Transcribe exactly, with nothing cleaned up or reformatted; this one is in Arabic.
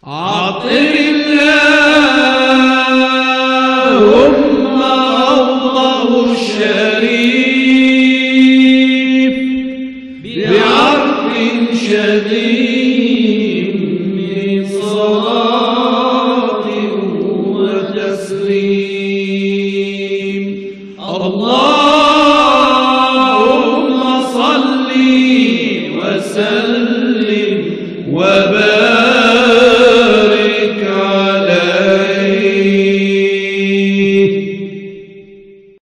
عطر اللهم روضه الشريف بعرف شديد من صلاة وتسليم. اللهم صل وسلم وبارك